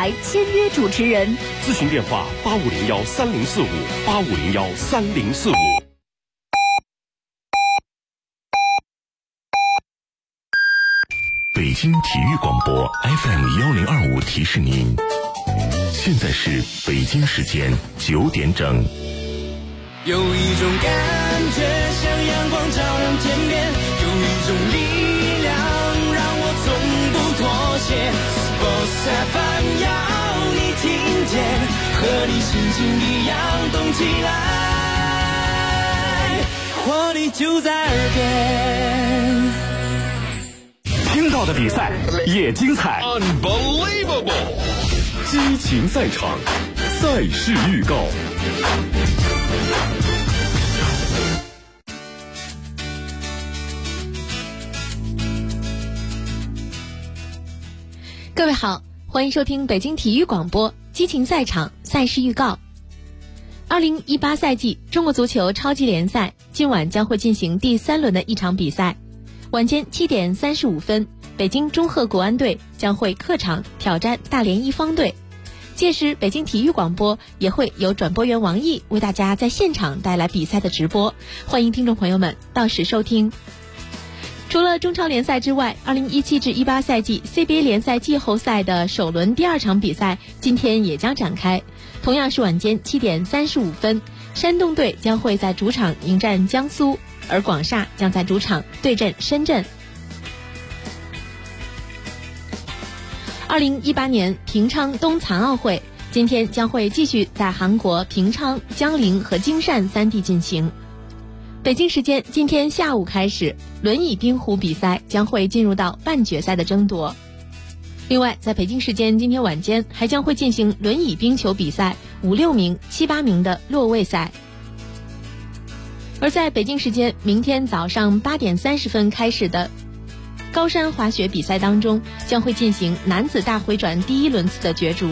台签约主持人。 咨询电话85013045，85013045。 北京体育广播 FM1025提示您，现在是北京时间9点整。 有一种感觉像阳光照亮天边，有一种力量让我从不妥协。Sports FM 要你听见，和你心情一样动起来，活力就在耳边。 听到的比赛也精彩 ，Unbelievable！ 激情赛场，赛事预告。 各位好，欢迎收听北京体育广播激情赛场赛事预告。2018赛季中国足球超级联赛今晚将会进行第3轮的一场比赛。晚间7点35分，北京中赫国安队将会客场挑战大连一方队。届时北京体育广播也会有转播员王毅为大家在现场带来比赛的直播，欢迎听众朋友们到时收听。除了中超联赛之外，2017至18赛季 CBA 联赛季后赛的首轮第2场比赛今天也将展开，同样是晚间7点35分，山东队将会在主场迎战江苏，而广厦将在主场对阵深圳。2018年平昌冬残奥会今天将会继续在韩国平昌、江陵和京汕3地进行。北京时间今天下午开始，轮椅冰壶比赛将会进入到半决赛的争夺。另外，在北京时间今天晚间还将会进行轮椅冰球比赛5、6名、7、8名的落位赛。而在北京时间明天早上8点30分开始的高山滑雪比赛当中，将会进行男子大回转第1轮次的角逐。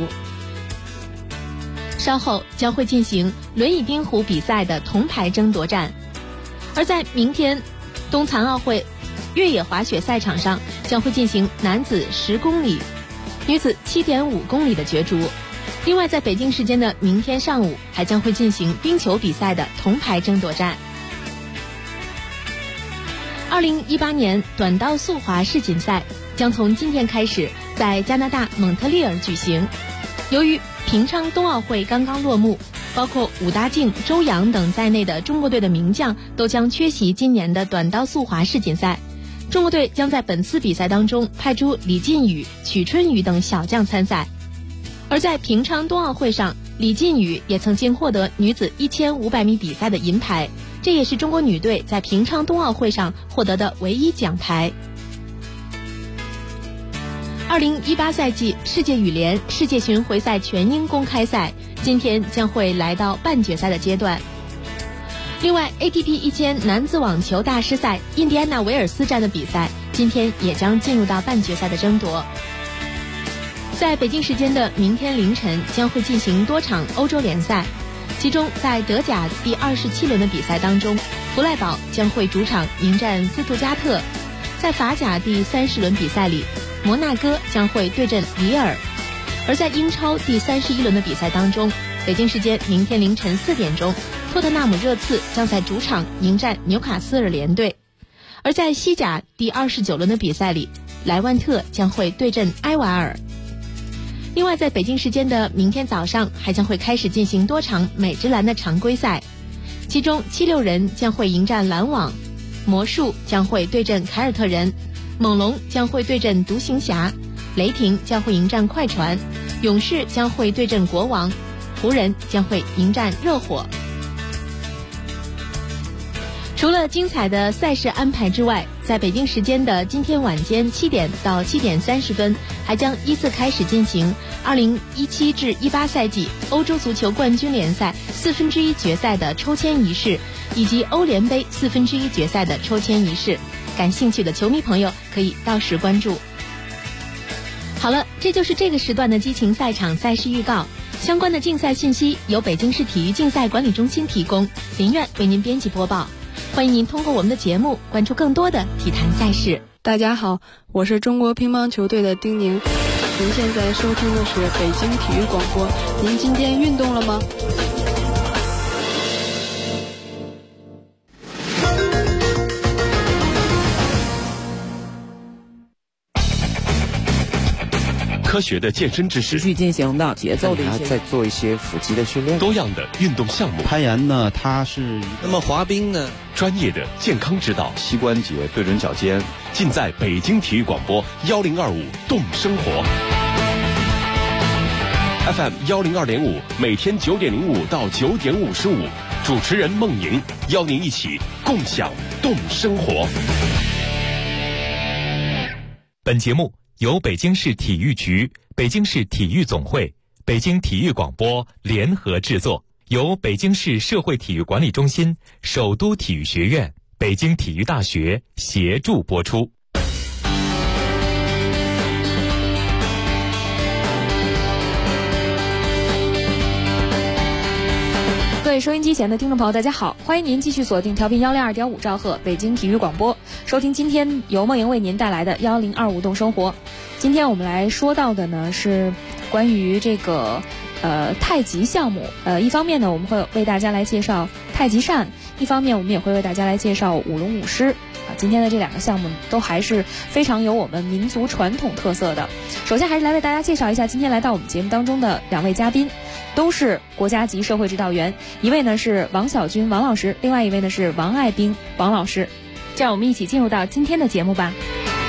稍后将会进行轮椅冰壶比赛的铜牌争夺战。而在明天冬残奥会越野滑雪赛场上，将会进行男子10公里、女子7.5公里的角逐。另外，在北京时间的明天上午，还将会进行冰球比赛的铜牌争夺战。2018年短道速滑世锦赛将从今天开始在加拿大蒙特利尔举行。由于平昌冬奥会刚刚落幕，包括武大靖、周洋等在内的中国队的名将都将缺席今年的短道速滑世锦赛。中国队将在本次比赛当中派出李靖宇、曲春雨等小将参赛。而在平昌冬奥会上，李靖宇也曾经获得女子1500米比赛的银牌，这也是中国女队在平昌冬奥会上获得的唯一奖牌。2018赛季世界羽联世界巡回赛全英公开赛今天将会来到半决赛的阶段。另外 ATP 1000男子网球大师赛印第安纳维尔斯站的比赛今天也将进入到半决赛的争夺。在北京时间的明天凌晨将会进行多场欧洲联赛，其中在德甲第27轮的比赛当中，弗赖堡将会主场迎战斯图加特。在法甲第30轮比赛里，摩纳哥将会对阵里尔。而在英超第31轮的比赛当中，北京时间明天凌晨4点钟，托特纳姆热刺将在主场迎战纽卡斯尔联队。而在西甲第29轮的比赛里，莱万特将会对阵埃瓦尔。另外，在北京时间的明天早上还将会开始进行多场美职篮的常规赛，其中76人将会迎战篮网，魔术将会对阵凯尔特人，猛龙将会对阵独行侠，雷霆将会迎战快船，勇士将会对阵国王，湖人将会迎战热火。除了精彩的赛事安排之外，在北京时间的今天晚间7点到7点30分，还将依次开始进行2017至18赛季欧洲足球冠军联赛1/4决赛的抽签仪式，以及欧联杯1/4决赛的抽签仪式。感兴趣的球迷朋友可以到时关注。好了，这就是这个时段的激情赛场赛事预告。相关的竞赛信息由北京市体育竞赛管理中心提供，林苑为您编辑播报。欢迎您通过我们的节目关注更多的体坛赛事。 大家好，我是中国乒乓球队的丁宁。 您现在收听的是北京体育广播。您今天运动了吗？ 科学的健身知识， 持续进行的节奏的一些， 再做一些腹肌的训练， 多样的运动项目。 攀岩呢，它是那么滑冰呢， 专业的健康指导， 膝关节对准脚尖， 尽在北京体育广播1025动生活 FM 102.5，每天9点05到9点55，主持人孟莹邀您一起共享动生活。 本节目由北京市体育局、北京市体育总会、北京体育广播联合制作，由北京市社会体育管理中心、首都体育学院、北京体育大学协助播出。 各位收音机前的听众朋友，大家好，欢迎您继续锁定调频102.5兆赫北京体育广播，收听今天由梦莹为您带来的1025动生活。今天我们来说到的呢是关于这个太极项目。一方面呢，我们会为大家来介绍太极扇；一方面，我们也会为大家来介绍舞龙舞狮。今天的这两个项目都还是非常有我们民族传统特色的。首先还是来为大家介绍一下今天来到我们节目当中的两位嘉宾，都是国家级社会指导员，一位呢是王小军王老师，另外一位呢是王爱兵王老师。这样我们一起进入到今天的节目吧。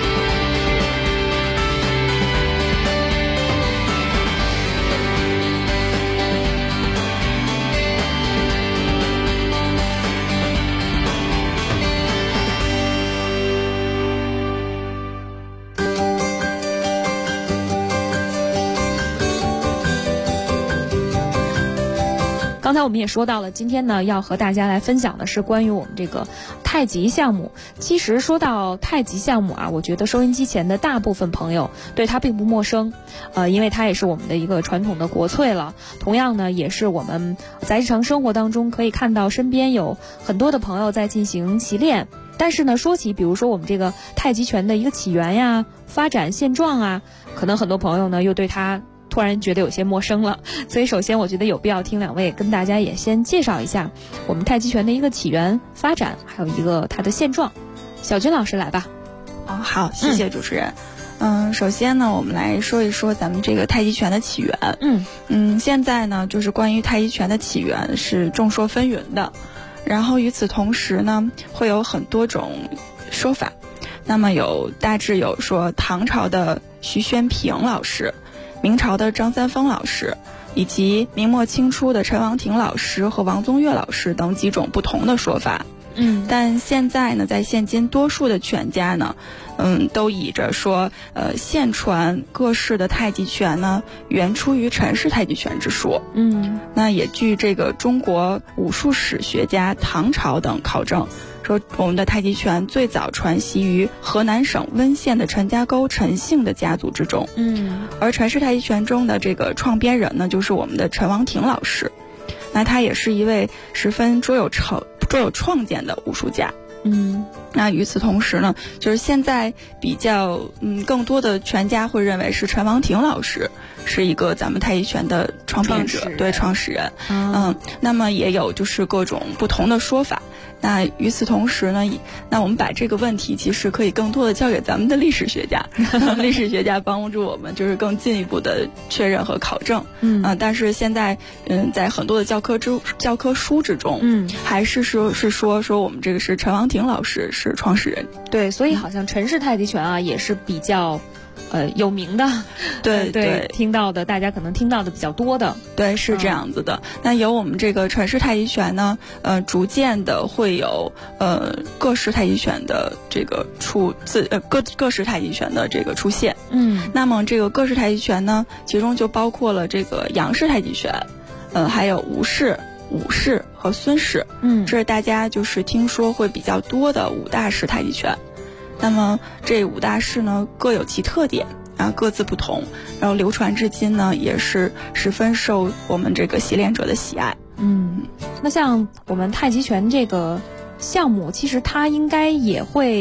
刚才我们也说到了，今天呢要和大家来分享的是关于我们这个太极项目。其实说到太极项目啊，我觉得收音机前的大部分朋友对它并不陌生，因为它也是我们的一个传统的国粹了。同样呢，也是我们在日常生活当中可以看到身边有很多的朋友在进行习练。但是呢，说起比如说我们这个太极拳的一个起源呀、发展现状啊，可能很多朋友呢又对它突然觉得有些陌生了，所以首先我觉得有必要听两位跟大家也先介绍一下我们太极拳的一个起源、发展，还有一个它的现状。小军老师来吧。 好，谢谢主持人。首先呢，我们来说一说咱们这个太极拳的起源。现在呢，就是关于太极拳的起源是众说纷纭的，然后与此同时呢，会有很多种说法。那么大致有说唐朝的徐宣平老师，明朝的张三丰老师，以及明末清初的陈王庭老师和王宗岳老师等几种不同的说法。但现在呢，在现今多数的拳家呢，都以着说，现传各式的太极拳呢，原出于陈氏太极拳之说。那也据这个中国武术史学家唐朝等考证，说我们的太极拳最早传习于河南省温县的陈家沟陈姓的家族之中。而陈氏太极拳中的这个创编人呢，就是我们的陈王庭老师。那他也是一位十分卓有创建的武术家。那与此同时呢，就是现在比较更多的拳家会认为是陈王庭老师是一个咱们太极拳的创编者，对，创始人。那么也有就是各种不同的说法。那与此同时呢，那我们把这个问题其实可以更多的交给咱们的历史学家，历史学家帮助我们就是更进一步的确认和考证。但是现在在很多的教科书之中，还是说我们这个是陈王庭老师是创始人。 对，所以好像陈氏太极拳啊也是比较有名的。对，听到的大家可能听到的比较多的。 对，是这样子的。那由我们这个陈氏太极拳呢，逐渐的会有各式太极拳的这个各式太极拳的这个出现。那么这个各式太极拳呢，其中就包括了这个杨氏太极拳，还有吴氏、武氏和孙氏。这是大家就是听说会比较多的五大式太极拳。那么这五大式呢各有其特点啊，各自不同，然后流传至今呢也是十分受我们这个习练者的喜爱。 那像我们太极拳这个项目，其实它应该也会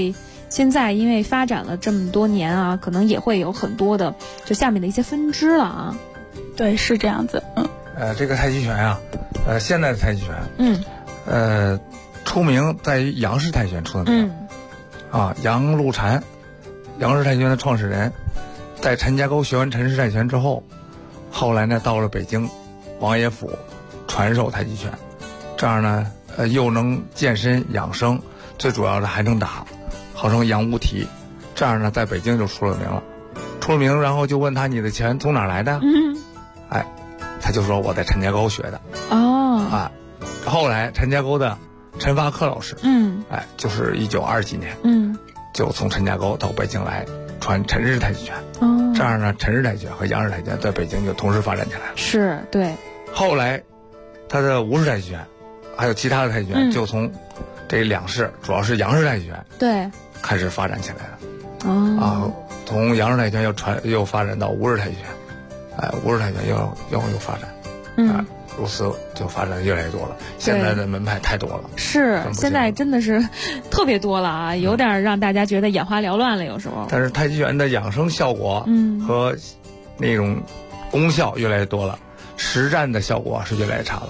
现在因为发展了这么多年啊，可能也会有很多的就下面的一些分支了啊。 对，是这样子。 这个太极拳啊，现在的太极拳，出名在于杨氏太极拳出的名。杨露禅，杨氏太极拳的创始人，在陈家沟学完陈氏太极拳之后，后来呢到了北京王爷府传授太极拳，这样呢又能健身养生，最主要的还能打，号称杨无题。这样呢在北京就出了名，然后就问他你的拳从哪来的？他就说我在陈家沟学的。后来陈家沟的陈发科老师，就是1920几年，就从陈家沟到北京来传陈氏太极拳。这样呢，陈氏太极拳和杨氏太极拳在北京就同时发展起来了。 是，对。后来，他的吴氏太极拳，还有其他的太极拳，就从这两式，主要是杨氏太极拳， 对， 开始发展起来了。从杨氏太极拳又发展到吴氏太极拳，吴氏太极拳又发展，如此就发展越来越多了。现在的门派太多了， 是现在真的是特别多了啊，有点让大家觉得眼花缭乱了，有时候。 但是太极拳的养生效果，和那种功效越来越多了，实战的效果是越来越差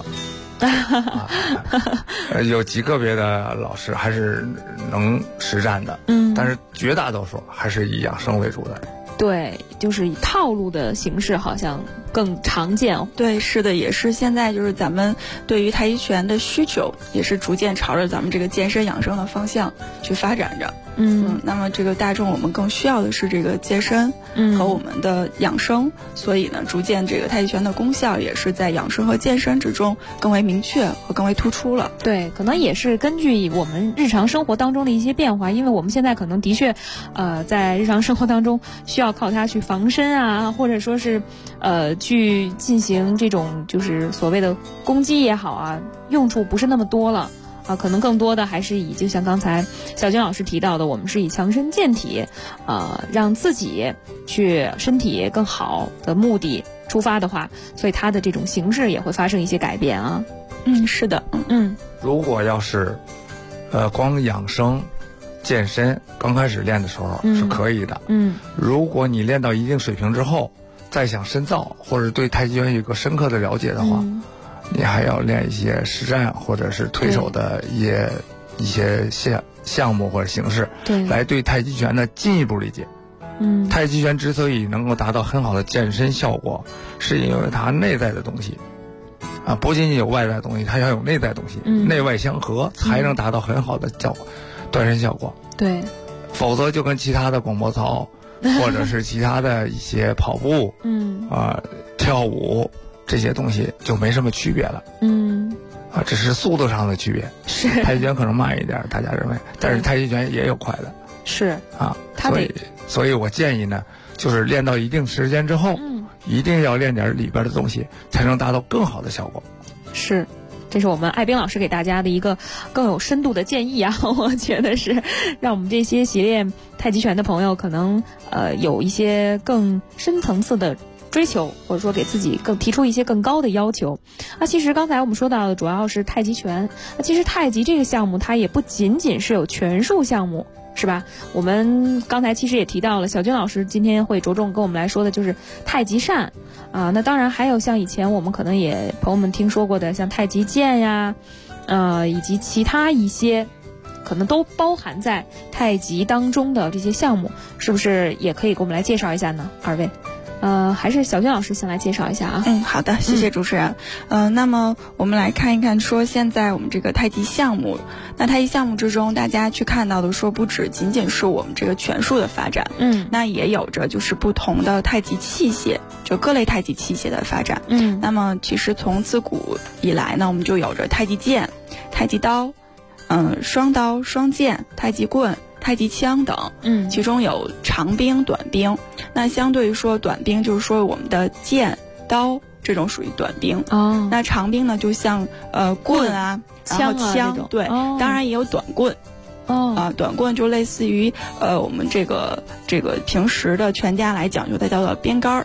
了。有极个别的老师还是能实战的，但是绝大多数还是以养生为主的。 对，就是以套路的形式好像更常见。 对，是的，也是现在就是咱们对于太极拳的需求也是逐渐朝着咱们这个健身养生的方向去发展着。那么这个大众我们更需要的是这个健身和我们的养生，所以呢，逐渐这个太极拳的功效也是在养生和健身之中更为明确和更为突出了。 对，可能也是根据我们日常生活当中的一些变化，因为我们现在可能的确，在日常生活当中需要靠它去防身啊，或者说是，去进行这种就是所谓的攻击也好啊，用处不是那么多了。可能更多的还是以就像刚才小军老师提到的，我们是以强身健体，让自己去身体更好的目的出发的话，所以它的这种形式也会发生一些改变啊。 是的， 如果要是，光养生、健身，刚开始练的时候是可以的。如果你练到一定水平之后，再想深造或者对太极拳有一个深刻的了解的话，你还要练一些实战或者是推手的一些项目或者形式，来对太极拳的进一步理解。太极拳之所以能够达到很好的健身效果，是因为它内在的东西不仅仅有外在的东西，它要有内在的东西，内外相合才能达到很好的锻身效果。 对， 否则就跟其他的广播操或者是其他的一些跑步跳舞这些东西就没什么区别了。只是速度上的区别。 是太极拳可能慢一点，大家认为，但是太极拳也有快的。 是所以我建议呢，就是练到一定时间之后，一定要练点里边的东西，才能达到更好的效果。 是。这是我们艾冰老师给大家的一个更有深度的建议啊，我觉得是让我们这些习练太极拳的朋友可能有一些更深层次的追求，或者说给自己提出一些更高的要求。其实刚才我们说到的主要是太极拳，其实太极这个项目它也不仅仅是有拳术项目，是吧？我们刚才其实也提到了，小军老师今天会着重跟我们来说的就是太极扇那当然还有像以前我们可能也朋友们听说过的像太极剑呀，以及其他一些可能都包含在太极当中的这些项目，是不是也可以给我们来介绍一下呢？二位还是小军老师先来介绍一下啊。 好的，谢谢主持人。那么我们来看一看，说现在我们这个太极项目，那太极项目之中，大家去看到的说不止仅仅是我们这个拳术的发展，那也有着就是不同的太极器械，就各类太极器械的发展。那么其实从自古以来呢，我们就有着太极剑、太极刀、双刀、双剑、太极棍、太极枪等，其中有长兵、短兵。那相对于说短兵，就是说我们的剑、刀这种属于短兵。那长兵呢，就像棍啊、 枪啊这种。对，当然也有短棍。短棍就类似于我们这个平时的拳家来讲究的叫做鞭杆儿。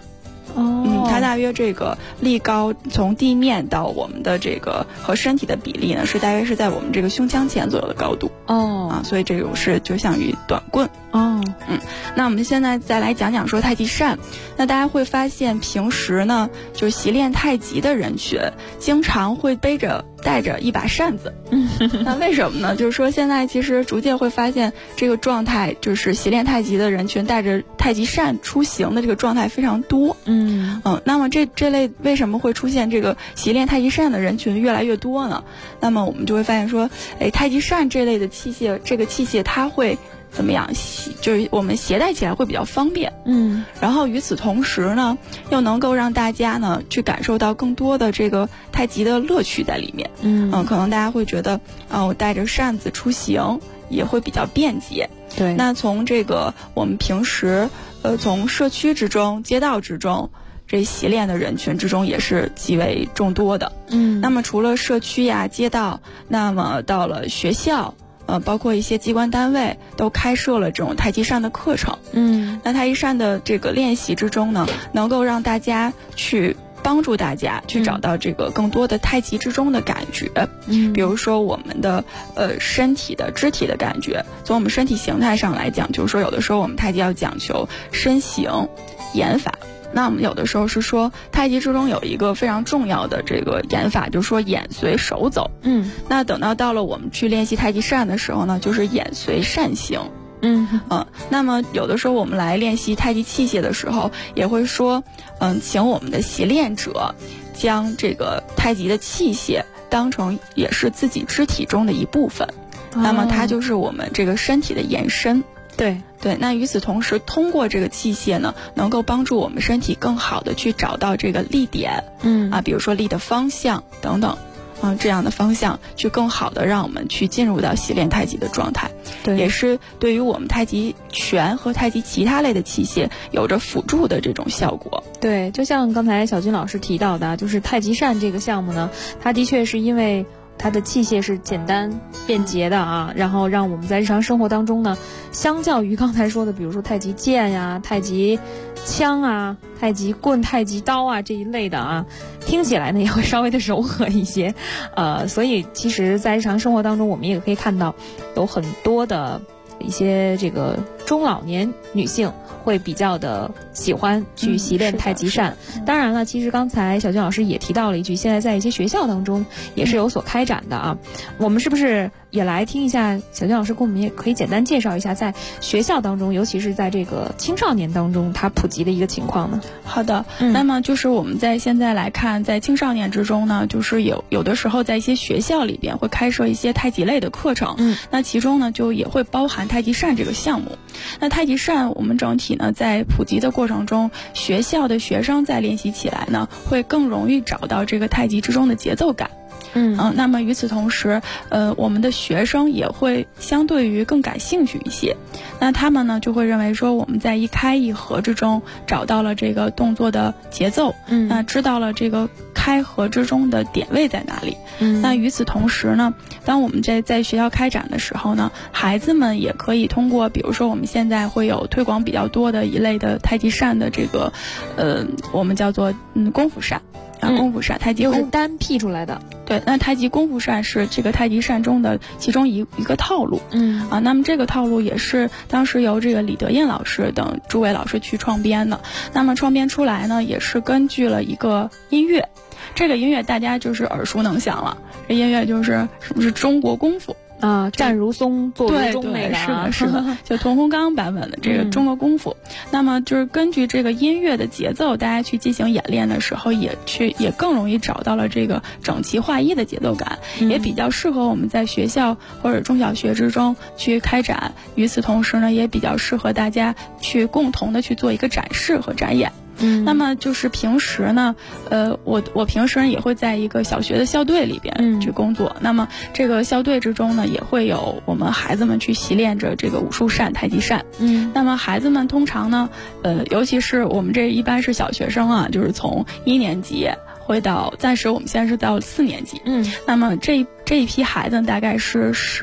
它大约这个力高从地面到我们的这个和身体的比例呢，是大约是在我们这个胸腔前左右的高度。所以这种是就像于短棍。那我们现在再来讲讲说太极扇。那大家会发现平时呢，就习练太极的人群经常会带着一把扇子。那为什么呢？就是说现在其实逐渐会发现这个状态，就是习练太极的人群带着太极扇出行的这个状态非常多。那么这类为什么会出现这个习练太极扇的人群越来越多呢？那么我们就会发现说，太极扇这类的器械，这个器械它会怎么样？就是我们携带起来会比较方便。然后与此同时呢，又能够让大家呢去感受到更多的这个太极的乐趣在里面。可能大家会觉得，我带着扇子出行也会比较便捷。 对。 那从这个我们平时从社区之中、街道之中，这习练的人群之中也是极为众多的。那么除了社区呀、街道，那么到了学校。包括一些机关单位都开设了这种太极扇的课程。那太极扇的这个练习之中呢，能够让大家去帮助大家去找到这个更多的太极之中的感觉。比如说我们的身体的肢体的感觉，从我们身体形态上来讲，就是说有的时候我们太极要讲求身形、眼法。那我们有的时候是说太极之中有一个非常重要的这个眼法，就是说眼随手走。那等到了我们去练习太极扇的时候呢，就是眼随扇行。那么有的时候我们来练习太极器械的时候，也会说，请我们的习练者将这个太极的器械当成也是自己肢体中的一部分。那么它就是我们这个身体的延伸。 对， 那与此同时，通过这个器械呢，能够帮助我们身体更好的去找到这个力点。比如说力的方向等等。这样的方向去更好的让我们去进入到习练太极的状态。也是对于我们太极拳和太极其他类的器械有着辅助的这种效果。 对，就像刚才小军老师提到的，就是太极扇这个项目呢，它的确是因为它的器械是简单便捷的啊，然后让我们在日常生活当中呢，相较于刚才说的比如说太极剑呀、太极枪啊、太极棍、太极刀啊这一类的啊，听起来呢也会稍微的柔和一些。所以其实在日常生活当中我们也可以看到有很多的一些这个中老年女性会比较的喜欢去习练太极扇。当然了，其实刚才小军老师也提到了一句，现在在一些学校当中也是有所开展的啊。我们是不是也来听一下小军老师给我们也可以简单介绍一下在学校当中，尤其是在这个青少年当中它普及的一个情况呢？ 好的。那么就是我们在现在来看，在青少年之中呢，就是有的时候在一些学校里边会开设一些太极类的课程。那其中呢就也会包含太极扇这个项目。那太极扇我们整体呢在普及的过程中，学校的学生在练习起来呢会更容易找到这个太极之中的节奏感。那么与此同时，我们的学生也会相对于更感兴趣一些。那他们呢就会认为说，我们在一开一合之中找到了这个动作的节奏，那知道了这个开合之中的点位在哪里。那与此同时呢，当我们在学校开展的时候呢，孩子们也可以通过，比如说我们现在会有推广比较多的一类的太极扇的这个，我们叫做功夫扇。功夫扇，太极又是单辟出来的。 对，那太极功夫扇是这个太极扇中的其中一个套路。那么这个套路也是当时由这个李德印老师等诸位老师去创编的。那么创编出来呢，也是根据了一个音乐，这个音乐大家就是耳熟能详了。这音乐就是是不是中国功夫？ 站如松，坐如钟那个。 是的，就屠洪刚版本的这个中国功夫。那么就是根据这个音乐的节奏，大家去进行演练的时候，也更容易找到了这个整齐划一的节奏感，也比较适合我们在学校或者中小学之中去开展。与此同时呢，也比较适合大家去共同的去做一个展示和展演。那么就是平时呢，我平时也会在一个小学的校队里边去工作。那么这个校队之中呢，也会有我们孩子们去习练着这个武术扇、太极扇。那么孩子们通常呢，尤其是我们这一般是小学生啊，就是从1年级会到，暂时我们现在是到4年级。那么这一批孩子大概是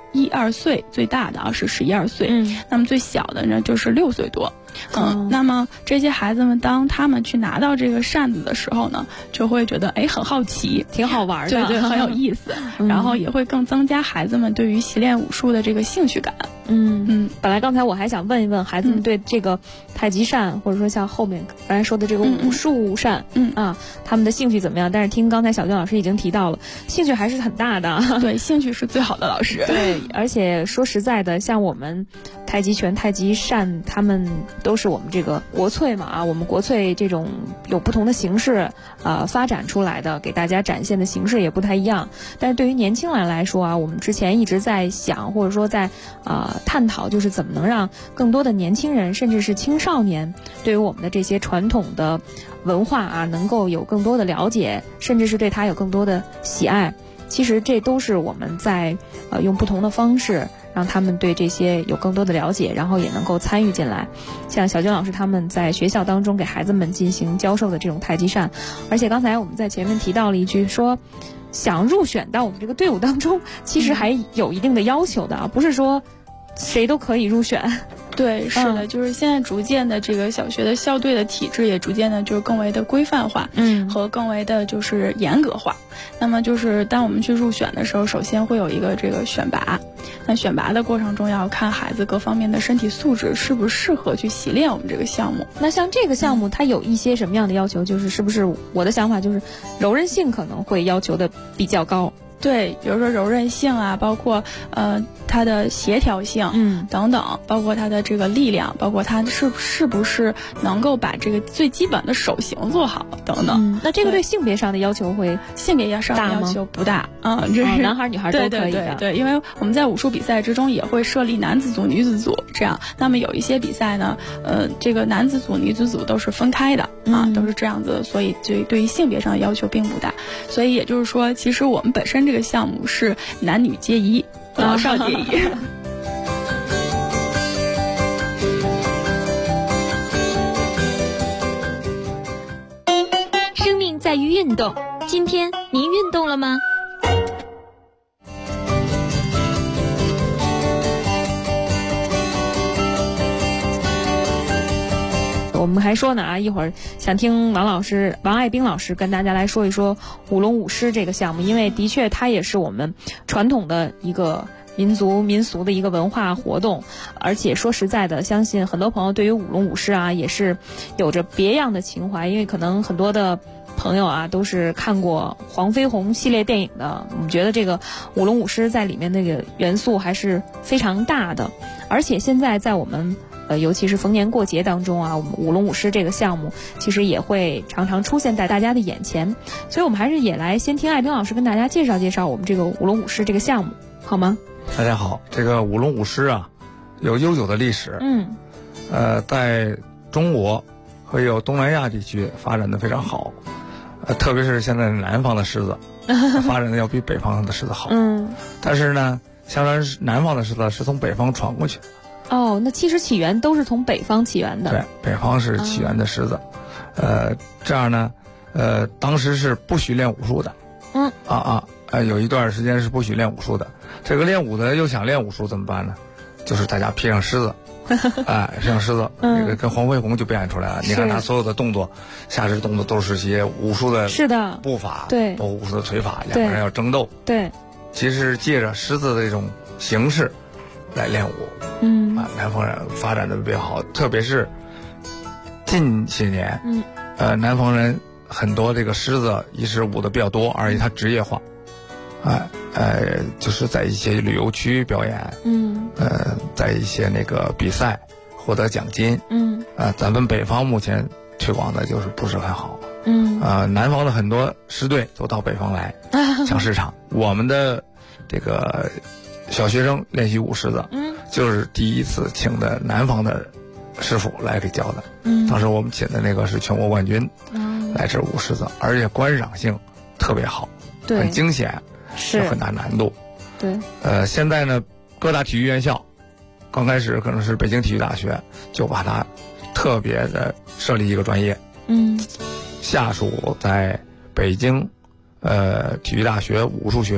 1-2岁，最大的是11、12岁，那么最小的呢就是6岁多。那么这些孩子们当他们去拿到这个扇子的时候呢，就会觉得很好奇， 挺好玩的， 对，很有意思，然后也会更增加孩子们对于习练武术的这个兴趣感。 本来刚才我还想问一问孩子们对这个太极扇，或者说像后面刚才说的这个武术扇，他们的兴趣怎么样？但是听刚才小娟老师已经提到了，兴趣还是很大的。 对，兴趣是最好的老师。 对，而且说实在的，像我们太极拳、太极扇，他们都是我们这个国粹嘛我们国粹这种有不同的形式发展出来的，给大家展现的形式也不太一样。但是对于年轻人来说我们之前一直在想，或者说在探讨，就是怎么能让更多的年轻人甚至是青少年对于我们的这些传统的文化能够有更多的了解，甚至是对它有更多的喜爱。其实这都是我们在用不同的方式让他们对这些有更多的了解，然后也能够参与进来。像小娟老师他们在学校当中给孩子们进行教授的这种太极扇，而且刚才我们在前面提到了一句，说想入选到我们这个队伍当中，其实还有一定的要求的不是说谁都可以入选。 对，是的，就是现在逐渐的这个小学的校队的体制也逐渐的就是更为的规范化，和更为的就是严格化。那么就是当我们去入选的时候，首先会有一个这个选拔，那选拔的过程中要看孩子各方面的身体素质是不是适合去习练我们这个项目。 那像这个项目它有一些什么样的要求？就是是不是我的想法就是柔韧性可能会要求的比较高？ 对，比如说柔韧性包括它的协调性，等等，包括它的这个力量，包括它是不是能够把这个最基本的手型做好，等等。 那这个对性别上的要求会性别上的要求不大这是男孩女孩都可以的。 对，因为我们在武术比赛之中也会设立男子组、女子组这样。那么有一些比赛呢，这个男子组、女子组都是分开的都是这样子的，所以对于性别上的要求并不大。所以也就是说，其实我们本身这个项目是男女皆宜，老少皆宜。 生命在于运动，今天您运动了吗？ 我们还说呢一会儿想听王爱兵老师跟大家来说一说舞龙舞狮这个项目，因为的确它也是我们传统的一个民俗的一个文化活动，而且说实在的，相信很多朋友对于舞龙舞狮也是有着别样的情怀，因为可能很多的朋友都是看过黄飞鸿系列电影的，我们觉得这个舞龙舞狮在里面那个元素还是非常大的，而且现在在我们尤其是逢年过节当中我们舞龙舞狮这个项目其实也会常常出现在大家的眼前，所以我们还是也来先听爱兵老师跟大家介绍介绍我们这个舞龙舞狮这个项目，好吗？ 大家好，这个舞龙舞狮有悠久的历史，在中国和有东南亚地区发展的非常好，特别是现在南方的狮子发展的要比北方的狮子好，但是呢，相当于南方的狮子是从北方传过去的。 那其实起源都是从北方起源的。 对，北方是起源的狮子，这样呢，当时是不许练武术的，有一段时间是不许练武术的。这个练武的又想练武术怎么办呢？就是大家披上狮子，披上狮子，这个跟黄飞鸿就表演出来了。你看他所有的动作，下肢动作都是些武术的步伐， 对， 包括武术的腿法，两个人要争斗， 对， 其实借着狮子的这种形式来练武，南方人发展的比较好，特别是近些年，南方人很多这个狮子一是舞的比较多，而且它职业化，就是在一些旅游区表演，在一些那个比赛获得奖金，咱们北方目前推广的就是不是很好，南方的很多狮队都到北方来抢市场，我们的这个小学生练习舞狮子，就是第一次请的南方的师傅来给教的，当时我们请的那个是全国冠军，来这舞狮子，而且观赏性特别好，很惊险，有很大难度。 对， 现在呢，各大体育院校，刚开始可能是北京体育大学，就把它特别的设立一个专业，下属在北京体育大学武术学院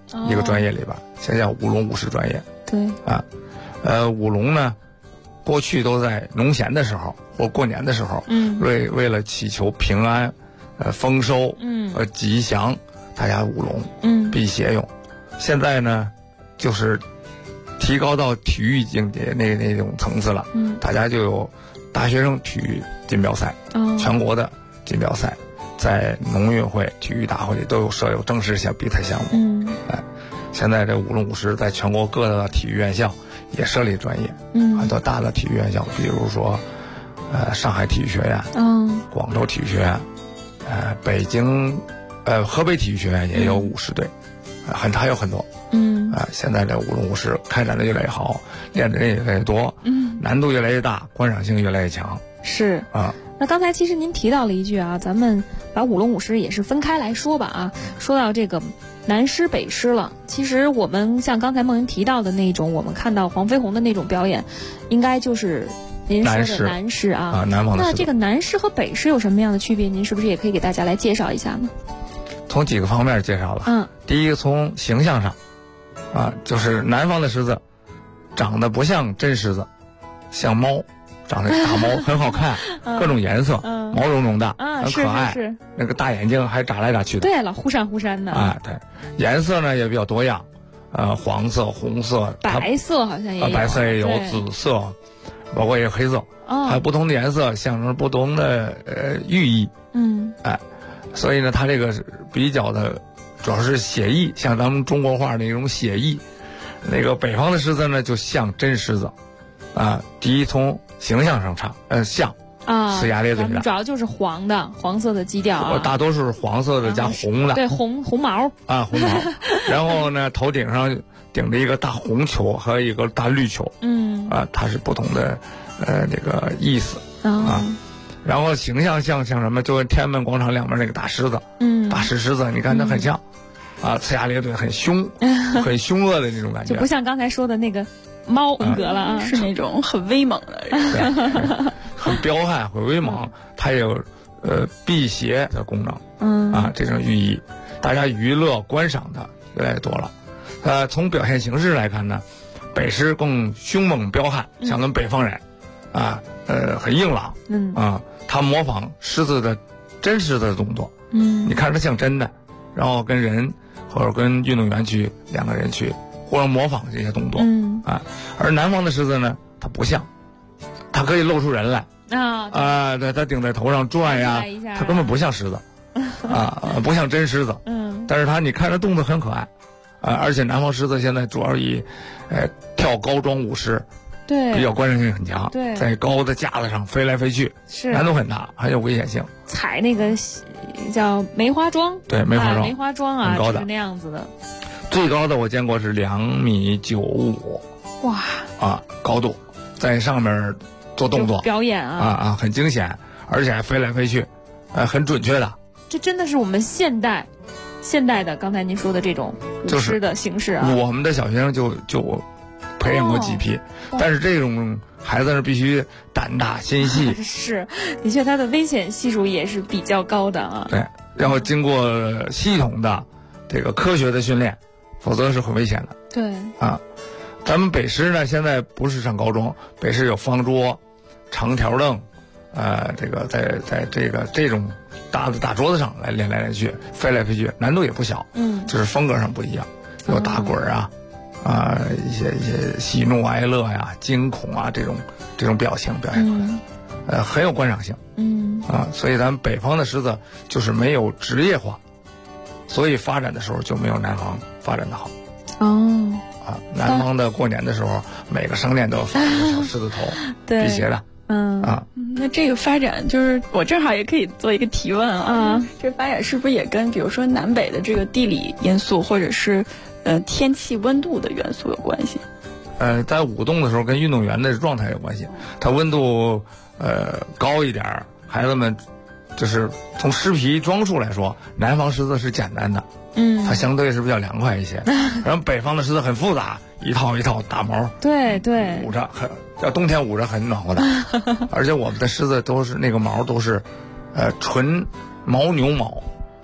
一个专业里边，现在舞龙舞狮专业。 对啊，舞龙呢，过去都在农闲的时候或过年的时候，为了祈求平安、丰收、吉祥，大家舞龙，辟邪用。现在呢，就是提高到体育境界那种层次了，大家就有大学生体育锦标赛，全国的锦标赛，在农运会、体育大会里都有设有正式比赛项目。现在这舞龙舞狮在全国各个体育院校也设立专业，很多大的体育院校，比如说上海体育学院，广州体育学院，北京河北体育学院也有舞狮队，还有很多。现在这舞龙舞狮开展的越来越好，练的人也越来越多，难度越来越大，观赏性越来越强。 是啊。那刚才其实您提到了一句啊，咱们把舞龙舞狮也是分开来说吧啊。说到这个南狮北狮了，其实我们像刚才梦莹提到的那种，我们看到黄飞鸿的那种表演，应该就是您说的南狮啊。 南方的狮。 那这个南狮和北狮有什么样的区别？您是不是也可以给大家来介绍一下呢？ 从几个方面介绍吧。第一个从形象上，就是南方的狮子长得不像真狮子，像猫，长得大猫很好看，各种颜色，毛茸茸的，很可爱。 是那个大眼睛还眨来眨去的。 对了，忽闪忽闪的。 对，颜色呢也比较多样，黄色、红色、 白色好像也有， 白色也有，紫色，包括也有黑色，还有不同的颜色象征不同的寓意。所以呢，它这个比较的主要是写意，像咱们中国画那种写意。那个北方的狮子呢，就像真狮子，第一从形象上像呲牙咧嘴的， 主要就是黄色的基调大多数是黄色的加红的， 对，红毛红毛。然后呢，头顶上顶着一个大红球和一个大绿球，它是不同的这个意思然后形象像什么？就跟天安门广场两边那个大狮子，大石狮子，你看它很像，呲牙咧嘴，很凶，很凶恶的那种感觉， 就不像刚才说的那个猫风格了是那种很威猛的人， 很彪悍，很威猛，它也有辟邪的功能，这种寓意，大家娱乐观赏的越来越多了。从表现形式来看呢，北狮更凶猛彪悍，像跟北方人，很硬朗，他模仿狮子的真实的动作，你看着像真的，然后跟人或者跟运动员两个人去或者模仿这些动作，而南方的狮子呢，它不像，它可以露出人来对，它顶在头上转呀，它根本不像狮子不像真狮子，但是你看着动作很可爱而且南方狮子现在主要以跳高桩舞狮。 对， 比较观赏性很强， 对， 在高的架子上飞来飞去，难度很大，很有危险性。 踩那个叫梅花桩， 对，梅花桩， 梅花桩很高的， 就是那样子的。 最高的我见过是2.95米， 哇！ 高度，在上面做动作表演很惊险，而且还飞来飞去，很准确的。 这真的是我们现代的刚才您说的这种舞狮的形式我们的小学生就培养过几批，但是这种孩子是必须胆大心细是，的确他的危险系数也是比较高的对，然后经过系统的这个科学的训练，否则是很危险的。 对咱们北狮呢，现在不是上高中，北狮有方桌、长条凳，这个在这种大桌子上来练来练去，飞来飞去，难度也不小。就是风格上不一样，有打滚一些喜怒哀乐呀、惊恐这种表现出来，很有观赏性。所以咱们北方的狮子就是没有职业化，所以发展的时候就没有南方发展的好。南方的过年的时候，每个商店都有放一个小狮子头，辟邪的。 那这个发展就是我正好也可以做一个提问这发展是不是也跟比如说南北的这个地理因素，或者是天气温度的元素有关系？ 在舞动的时候跟运动员的状态有关系。它温度高一点，孩子们就是从狮皮装束来说，南方狮子是简单的，它相对是比较凉快一些。然后北方的狮子很复杂，一套一套大毛， 对， 捂着要冬天捂着很暖和的。而且我们的狮子都是那个毛都是纯牦牛毛，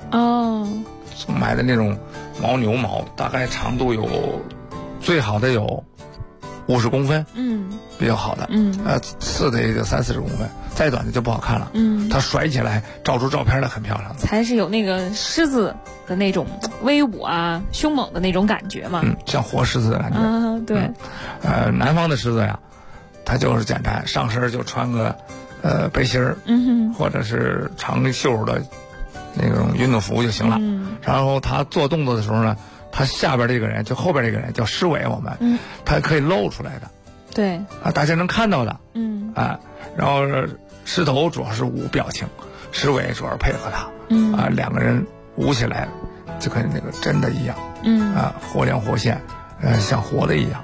买的那种牦牛毛，大概长度有最好的有50公分，比较好的，次的也就30-40公分，再短的就不好看了，它甩起来照出照片来很漂亮， 才是有那个狮子的那种威武啊、凶猛的那种感觉嘛， 像活狮子的感觉， 对， 南方的狮子呀，它就是简单，上身就穿个背心儿，或者是长袖的那种运动服就行了，然后它做动作的时候呢，它下边这个人就后边这个人叫狮尾，我们，它可以露出来的， 对， 大家能看到的，然后狮头主要是舞表情，狮尾主要是配合它，两个人舞起来就跟那个真的一样，活灵活现，像活的一样，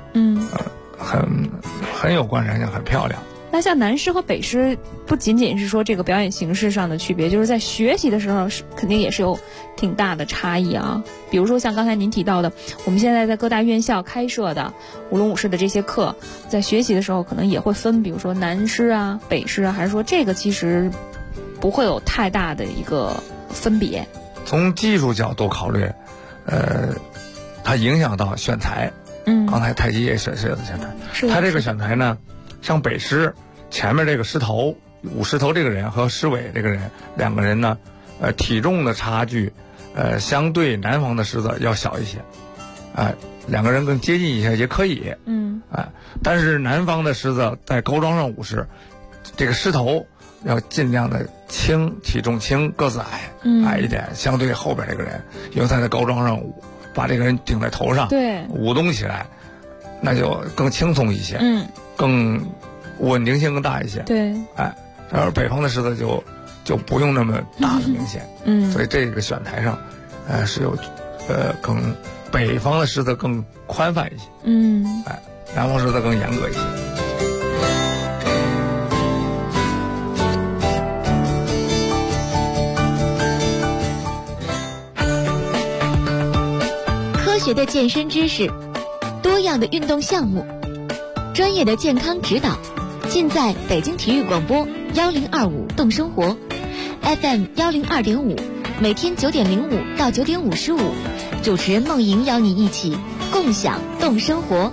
很有观赏性，很漂亮。 那像南狮和北狮，不仅仅是说这个表演形式上的区别，就是在学习的时候肯定也是有挺大的差异啊。比如说像刚才您提到的，我们现在在各大院校开设的舞龙舞狮的这些课，在学习的时候可能也会分，比如说南狮啊、北狮啊，还是说这个其实不会有太大的一个分别？ 从技术角度考虑，它影响到选材。刚才太极也是有选材，它这个选材呢，像北狮前面这个狮头舞狮头这个人和狮尾这个人两个人呢，体重的差距，相对南方的狮子要小一些，两个人更接近一些也可以，但是南方的狮子在高桩上舞狮，这个狮头要尽量的轻，体重轻，个子矮一点，相对后边这个人，因为他在高桩上舞，把这个人顶在头上， 对， 舞动起来，那就更轻松一些，更稳定性更大一些， 对， 然后北方的狮子就不用那么大的明显，所以这个选台上，是有，更北方的狮子更宽泛一些，南方狮子更严格一些。 科学的健身知识，多样的运动项目，专业的健康指导，尽在北京体育广播1025动生活 FM 102.5，每天9点05到9点55，主持人梦莹邀你一起共享动生活。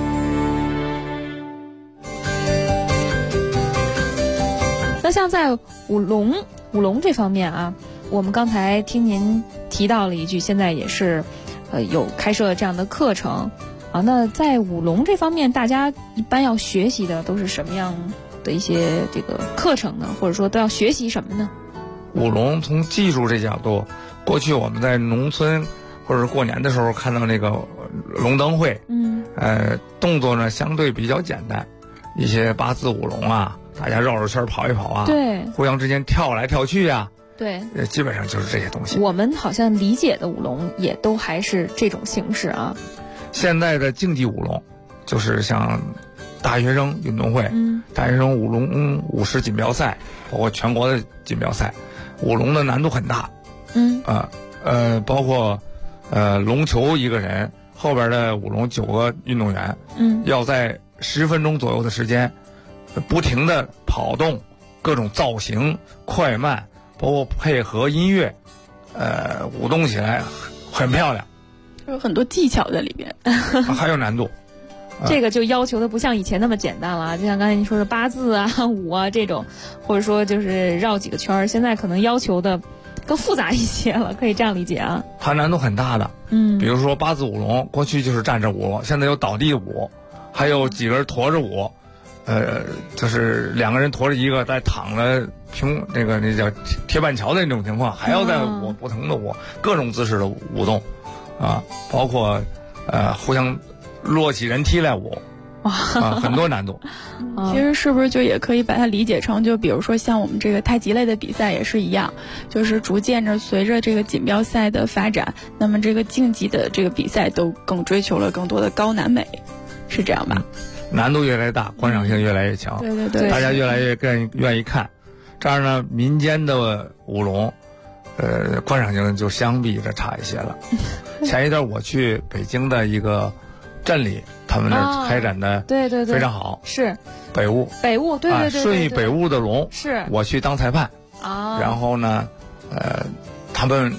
那像在舞龙这方面啊，我们刚才听您提到了一句，现在也是有开设这样的课程啊。那在舞龙这方面，大家一般要学习的都是什么样的一些这个课程呢？或者说都要学习什么呢？ 舞龙从技术这角度，过去我们在农村或者过年的时候看到那个龙灯会，动作呢相对比较简单，一些八字舞龙啊，大家绕着圈跑一跑啊， 对， 互相之间跳来跳去啊， 对， 基本上就是这些东西。 我们好像理解的舞龙也都还是这种形式啊。 现在的竞技舞龙，就是像大学生运动会，大学生舞龙舞狮锦标赛，包括全国的锦标赛，舞龙的难度很大，包括龙球一个人后边的舞龙9个运动员，要在10分钟左右的时间，不停的跑动，各种造型快慢，包括配合音乐，舞动起来很漂亮， 有很多技巧在里边， 还有难度。 这个就要求的不像以前那么简单了，就像刚才您说的八字啊、舞啊这种，或者说就是绕几个圈，现在可能要求的更复杂一些了，可以这样理解啊。 它难度很大的，比如说八字舞龙，过去就是站着舞，现在有倒地舞，还有几个人驮着舞，就是2个人驮着一个，再躺着那叫铁板桥的那种情况，还要再舞不同的舞，各种姿势的舞动，包括互相落起人梯来舞，很多难度。 其实是不是就也可以把它理解成，就比如说像我们这个太极类的比赛也是一样，就是逐渐着随着这个锦标赛的发展，那么这个竞技的这个比赛都更追求了更多的高难美，是这样吧？ 难度越来越大，观赏性越来越强， 对对对， 大家越来越更愿意看。这样呢，民间的舞龙，观赏性就相比着差一些了。前一段我去北京的一个镇里，他们那开展的对对对非常好， 是北舞， 对对对， 顺义北舞的龙， 是我去当裁判然后呢，他们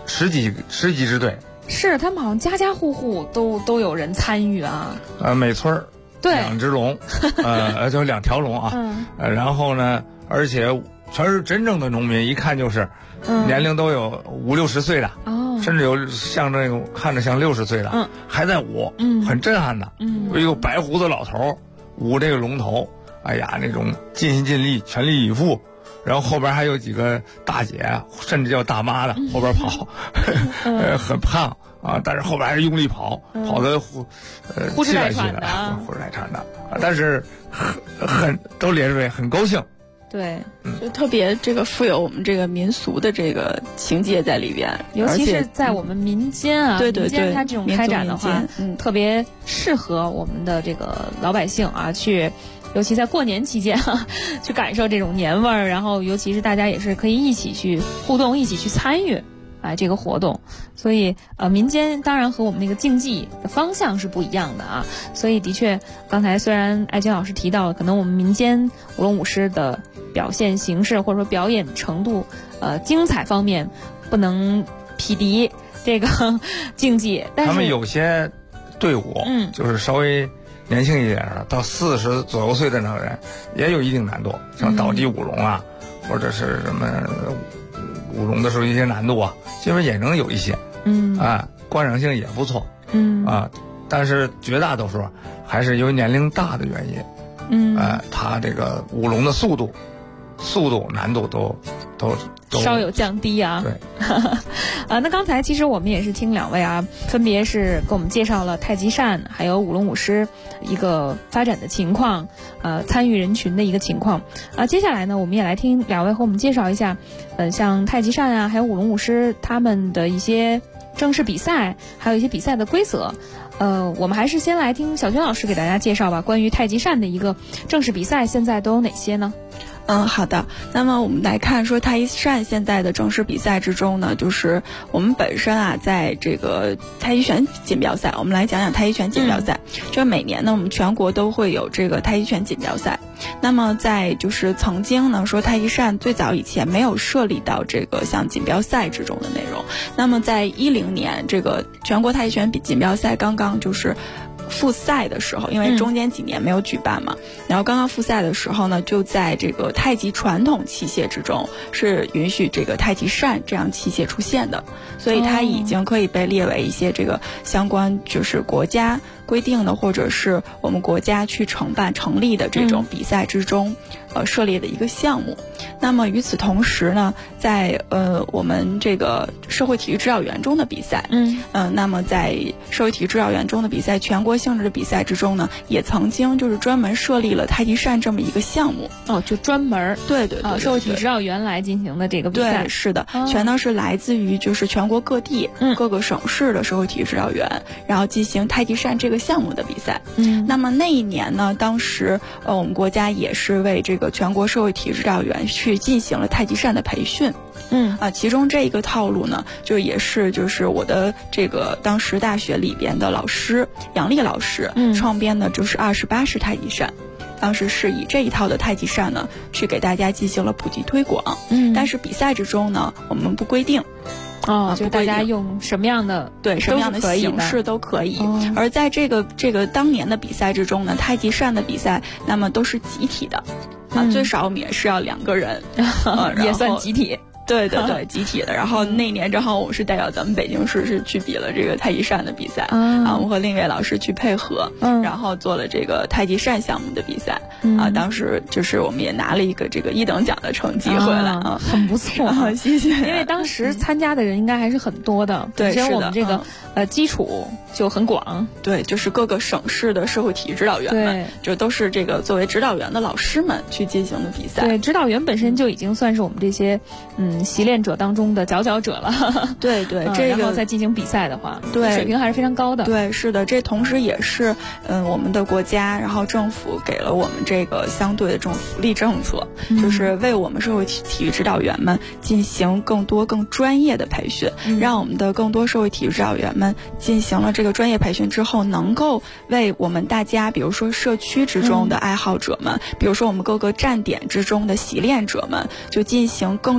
十几支队。 是，他们好像家家户户都有人参与啊。 每村儿2只龙，就2条龙啊。然后呢，而且全是真正的农民，一看就是年龄都有50-60岁的，甚至有像这个看着像60岁的，还在舞，很震撼的。有一个白胡子老头舞这个龙头，哎呀，那种尽心尽力、全力以赴。然后后边还有几个大姐，甚至叫大妈的后边跑，很胖啊，但是后边还是用力跑得呼哧带喘的， 但是很都咧嘴，很高兴。 对，就特别这个富有我们这个民俗的这个情节在里边， 尤其是在我们民间啊， 对， 民间它这种开展的话，特别适合我们的这个老百姓啊去。尤其在过年期间去感受这种年味儿，然后尤其是大家也是可以一起去互动，一起去参与这个活动。所以民间当然和我们那个竞技的方向是不一样的啊。所以的确，刚才虽然艾娟老师提到了，可能我们民间舞龙舞狮的表现形式或者说表演程度精彩方面不能匹敌这个竞技，但是他们有些队伍就是稍微年轻一点的，到40左右岁的那个人也有一定难度，像倒地舞龙啊，或者是什么舞龙的时候一些难度啊，基本也能有一些，观赏性也不错，但是绝大多数还是由于年龄大的原因，他这个舞龙的速度难度都稍有降低啊。 对， 那刚才其实我们也是听2位啊，分别是给我们介绍了太极扇还有舞龙舞狮一个发展的情况，参与人群的一个情况。接下来呢，我们也来听2位和我们介绍一下，像太极扇啊，还有舞龙舞狮他们的一些正式比赛，还有一些比赛的规则。我们还是先来听小娟老师给大家介绍吧，关于太极扇的一个正式比赛，现在都有哪些呢？ 好的。那么我们来看说太极扇现在的正式比赛之中呢，就是我们本身啊，在这个太极拳锦标赛，我们来讲讲太极拳锦标赛。就每年呢，我们全国都会有这个太极拳锦标赛。那么在就是曾经呢，说太极扇最早以前没有设立到这个像锦标赛之中的内容。那么在2010年，这个全国太极拳锦标赛刚刚就是复赛的时候，因为中间几年没有举办嘛，然后刚刚复赛的时候呢，就在这个太极传统器械之中是允许这个太极扇这样器械出现的，所以它已经可以被列为一些这个相关就是国家规定的，或者是我们国家去成立的这种比赛之中设立的一个项目。那么与此同时呢，在我们这个社会体育指导员中的比赛，那么在社会体育指导员中的比赛，全国性质的比赛之中呢，也曾经就是专门设立了太极扇这么一个项目。 就专门对， 社会体育指导员来进行的这个比赛。 对，是的，全都是来自于就是全国各地各个省市的社会体育指导员，然后进行太极扇这个项目的比赛。那么那一年呢，当时我们国家也是为这个全国社会体育指导员去进行了太极扇的培训。其中这一个套路呢，就也是就是我的这个当时大学里边的老师杨丽老师创编的，就是28式太极扇。当时是以这一套的太极扇呢，去给大家进行了普及推广。但是比赛之中呢，我们不规定。 就大家用什么样的什么样的形式都可以。而在这个当年的比赛之中呢，太极扇的比赛那么都是集体的，最少我们也是要2个人， 也算集体。 对，集体的。然后那年正好我是代表咱们北京市是去比了这个太极扇的比赛，我和另一位老师去配合，然后做了这个太极扇项目的比赛。当时就是我们也拿了一个这个1等奖的成绩回来， 很不错。 谢谢。 因为当时参加的人应该还是很多的， 对， 是我们这个基础就很广。 对，就是各个省市的社会体育指导员们，就都是这个作为指导员的老师们去进行的比赛。 对，指导员本身就已经算是我们这些习练者当中的佼佼者了。 对，这个然后再进行比赛的话， 对， 水平还是非常高的。 对，是的，这同时也是我们的国家，然后政府给了我们这个相对的这种福利政策，就是为我们社会体育指导员们进行更多更专业的培训，让我们的更多社会体育指导员们进行了这个专业培训之后，能够为我们大家，比如说社区之中的爱好者们，比如说我们各个站点之中的习练者们，就进行更专业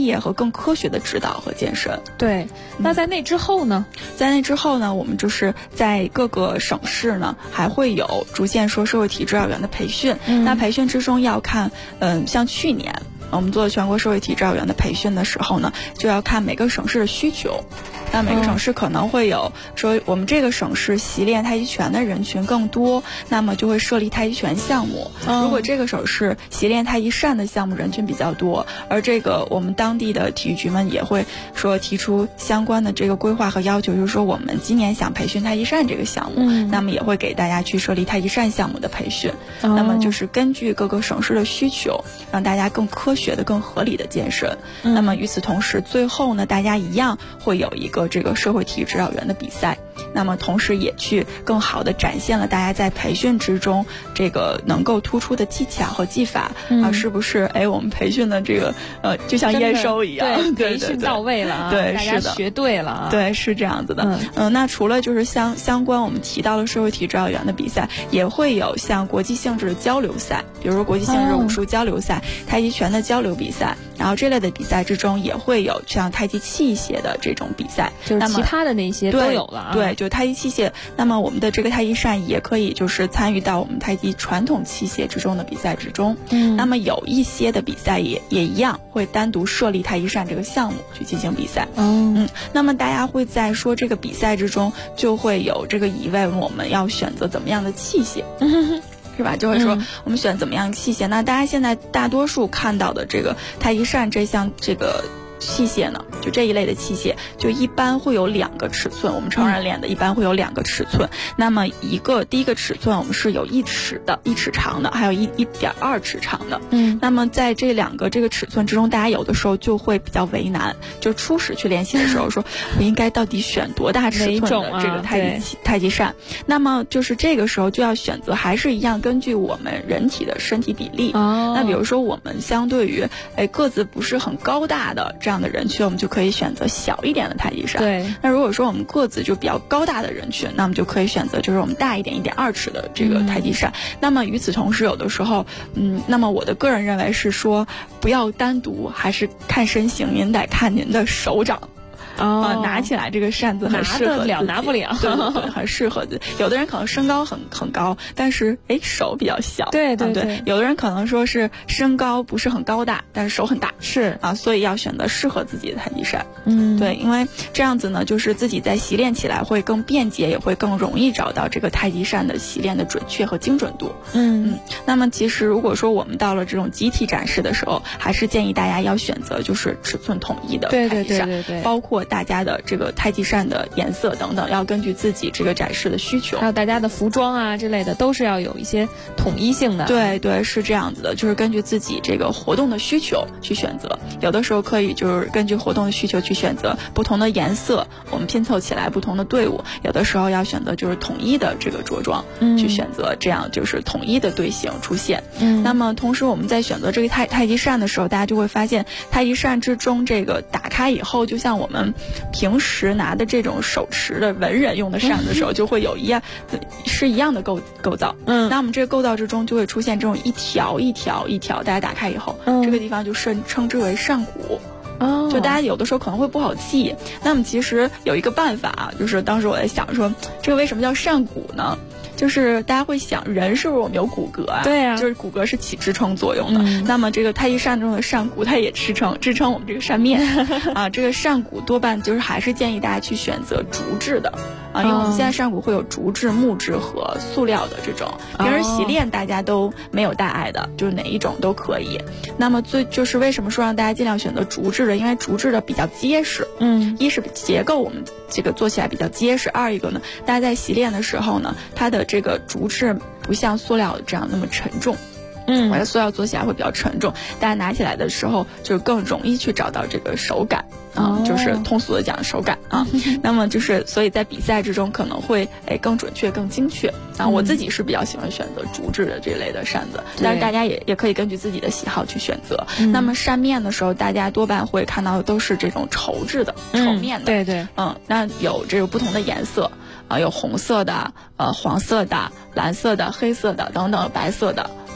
业和更科学的指导和健身。 对，那在那之后呢？ 在那之后呢，我们就是在各个省市呢，还会有逐渐说社会体育指导员的培训。那培训之中要看，像去年我们做全国社会体育指导员的培训的时候呢，就要看每个省市的需求。那每个省市可能会有说，我们这个省市习练太极拳的人群更多，那么就会设立太极拳项目。如果这个省市习练太极扇的项目人群比较多，而这个我们当地的体育局们也会说提出相关的这个规划和要求，就是说我们今年想培训太极扇这个项目，那么也会给大家去设立太极扇项目的培训。那么就是根据各个省市的需求，让大家更科学的、更合理的健身。那么与此同时，最后呢，大家一样会有一个这个社会体育指导员的比赛，那么同时也去更好的展现了大家在培训之中这个能够突出的技巧和技法啊，是不是？我们培训的这个就像验收一样， 对，培训到位了， 对， 大家学对了， 对，是这样子的。那除了就是相关我们提到了社会体育指导员的比赛，也会有像国际性质的交流赛，比如说国际性质武术交流赛、太极拳的交流比赛，然后这类的比赛之中也会有像太极器械的这种比赛， 就是其他的那些都有了啊。 对，就太极器械，那么我们的这个太极扇也可以就是参与到我们太极传统器械之中的比赛之中。那么有一些的比赛也一样会单独设立太极扇这个项目去进行比赛。那么大家会在说这个比赛之中就会有这个疑问，我们要选择怎么样的器械？是吧？就会说我们选怎么样的器械？那大家现在大多数看到的这个太极扇这项这个器械呢，就这一类的器械，就一般会有2个尺寸。我们成人练的一般会有2个尺寸。那么第一个尺寸我们是有1尺的，1尺长的，还有1.2尺长的。那么在这2个这个尺寸之中，大家有的时候就会比较为难，就初始去练习的时候说，我应该到底选多大尺寸的这个太极扇？那么就是这个时候就要选择，还是一样根据我们人体的身体比例。那比如说我们相对于个子不是很高大的这样的人群，我们就可以选择小一点的太极扇。 对。 那如果说我们个子就比较高大的人群，那么就可以选择就是我们大一点1.2尺的这个太极扇。那么与此同时，有的时候，那么我的个人认为是说，不要单独，还是看身形，您得看您的手掌。拿起来这个扇子很适合自己， 拿不了， 对，很适合自己。有的人可能身高很高，但是手比较小， 对。 有的人可能说是身高不是很高大，但是手很大， 是啊， 所以要选择适合自己的太极扇。对，因为这样子呢，就是自己在习练起来会更便捷，也会更容易找到这个太极扇的习练的准确和精准度。那么其实如果说我们到了这种集体展示的时候，还是建议大家要选择就是尺寸统一的太极扇， 对， 包括大家的这个太极扇的颜色等等，要根据自己这个展示的需求， 还有大家的服装啊之类的，都是要有一些统一性的。 对，是这样子的，就是根据自己这个活动的需求去选择。有的时候可以就是根据活动的需求去选择不同的颜色，我们拼凑起来不同的队伍。有的时候要选择就是统一的这个着装，去选择这样就是统一的队形出现。那么同时我们在选择这个太极扇的时候，大家就会发现太极扇之中这个打开以后，就像我们平时拿的这种手持的文人用的扇子的时候，就会有一样的构造。那我们这个构造之中就会出现这种一条一条，大家打开以后，这个地方就称之为扇骨。就大家有的时候可能会不好记。那么其实有一个办法，就是当时我在想说，这个为什么叫扇骨呢？就是大家会想，人是不是我们有骨骼啊？ 对啊， 就是骨骼是起支撑作用的。那么这个太极扇中的扇骨，它也支撑我们这个扇面啊。这个扇骨多半就是还是建议大家去选择竹制的啊，因为我们现在扇骨会有竹制、木质和塑料的这种。平时习练大家都没有大碍的，就是哪一种都可以。那么就是为什么说让大家尽量选择竹制的？因为竹制的比较结实。一是结构我们这个做起来比较结实，二一个呢，大家在习练的时候呢，它的这个竹制不像塑料这样那么沉重。我的塑料做起来会比较沉重，大家拿起来的时候就更容易去找到这个手感啊，就是通俗的讲手感啊。那么就是所以在比赛之中可能会更准确、更精确啊。我自己是比较喜欢选择竹制的这类的扇子，但是大家也可以根据自己的喜好去选择。那么扇面的时候，大家多半会看到的都是这种绸制的、绸面的。 对， 那有这个不同的颜色啊，有红色的、黄色的、蓝色的、黑色的等等，白色的。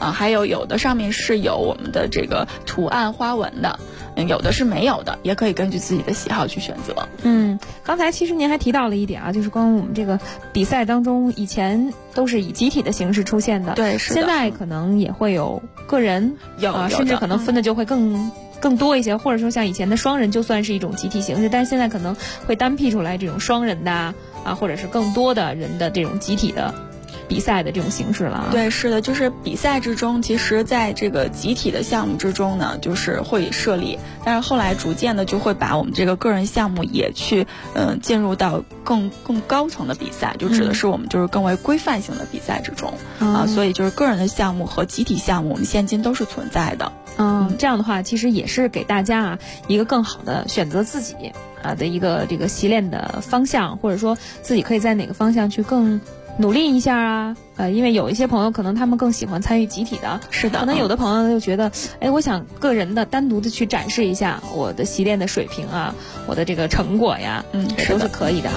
还有的上面是有我们的这个图案花纹的，有的是没有的，也可以根据自己的喜好去选择。 刚才其实您还提到了一点啊，就是关于我们这个比赛当中，以前都是以集体的形式出现的， 对，是的。 现在可能也会有个人，甚至可能分的就会更多一些，或者说像以前的双人就算是一种集体形式，但是现在可能会单辟出来这种双人的或者是更多的人的这种集体的比赛的这种形式了。 对，是的，就是比赛之中，其实在这个集体的项目之中呢，就是会设立，但是后来逐渐的就会把我们这个个人项目也去进入到更高层的比赛，就指的是我们就是更为规范性的比赛之中所以就是个人的项目和集体项目，我们现今都是存在的。 这样的话，其实也是给大家一个更好的选择自己的一个这个习练的方向，或者说自己可以在哪个方向去更努力一下因为有一些朋友可能他们更喜欢参与集体的， 是的， 可能有的朋友就觉得，我想个人的单独的去展示一下我的习练的水平我的这个成果呀，也都是可以的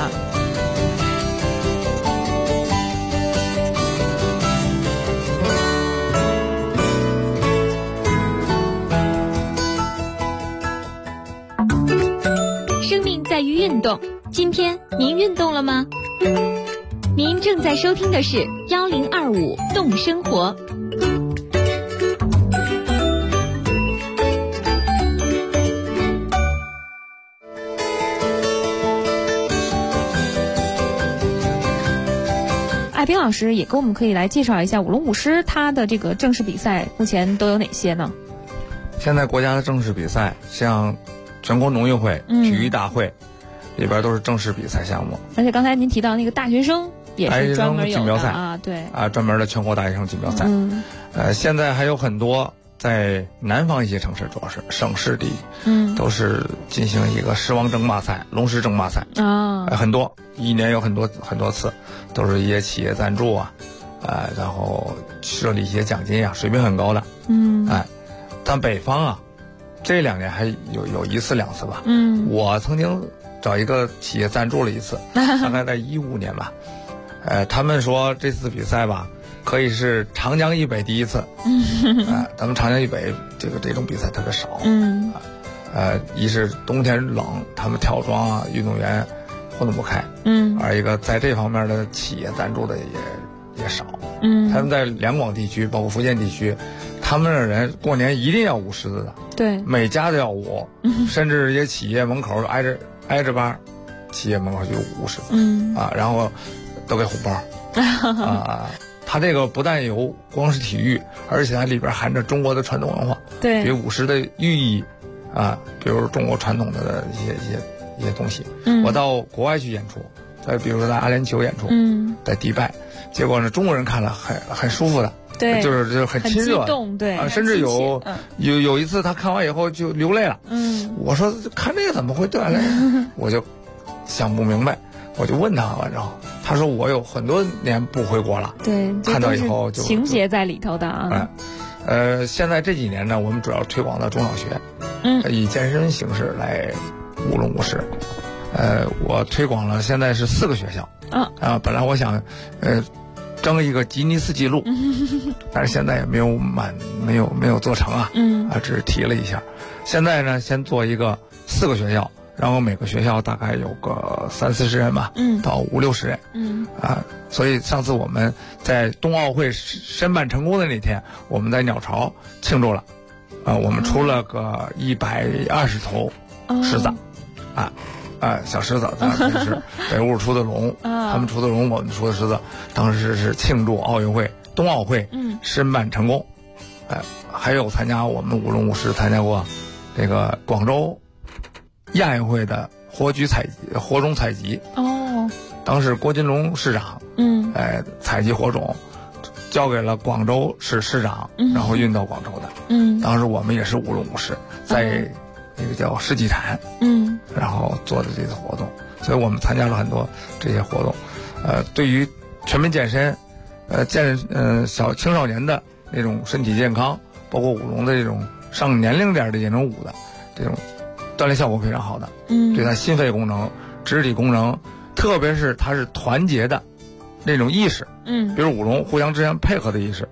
生命在于运动，今天您运动了吗？您正在收听的是1025动生活。 艾冰老师也给我们可以来介绍一下舞龙舞狮它的这个正式比赛目前都有哪些呢？ 现在国家的正式比赛，像全国农运会、体育大会里边都是正式比赛项目。 而且刚才您提到那个大学生也是专门有的对专门的全国大学生锦标赛。现在还有很多在南方一些城市，主要是省市里，都是进行一个狮王争霸赛、龙狮争霸赛很多，一年有很多次，都是一些企业赞助然后设立一些奖金水平很高的。但北方这2年还有1次2次吧。我曾经找一个企业赞助了一次，大概在15年吧。他们说这次比赛吧，可以是长江以北第一次。咱们长江以北这种比赛特别少。一是冬天冷，他们跳桩运动员活动不开。而一个在这方面的企业赞助的也少。他们在两广地区，包括福建地区，他们的人过年一定要舞狮子的。 对， 每家都要舞，甚至一些企业门口挨着班，企业门口就舞狮子。然后都给红包。它这个不但有光是体育，而且它里边含着中国的传统文化。 对， 比如舞狮的寓意比如中国传统的一些东西。我到国外去演出，比如说在阿联酋演出，在迪拜，结果呢中国人看了很舒服的。 对， 就是很亲热， 对甚至有一次他看完以后就流泪了。我说看这个怎么会掉泪？我就想不明白，我就问他，然后他说我有很多年不回国了。 对， 看到以后就情节在里头的现在这几年呢，我们主要推广到中小学，以健身形式来舞龙舞狮。我推广了，现在是4个学校。本来我想争一个吉尼斯纪录，但是现在也没有做成只是提了一下。现在呢，先做一个4个学校，然后每个学校大概有个30-40人吧，到50-60人。所以上次我们在冬奥会申办成功的那天，我们在鸟巢庆祝了。我们出了个120头狮子，小狮子，是北屋出的龙，他们出的龙，我们出的狮子。当时是庆祝冬奥会申办成功。还有参加我们舞龙舞狮参加过这个广州亚运会的火种采集。当时郭金龙市长采集火种交给了广州市市长，然后运到广州的。当时我们也是舞龙舞狮，在那个叫世纪坛，然后做的这次活动，所以我们参加了很多这些活动。对于全民健身，青少年的那种身体健康，包括舞龙的这种上年龄点的也能舞的这种锻炼效果非常好的。对他心肺功能、肢体功能，特别是他是团结的那种意识。比如舞龙互相之间配合的意识，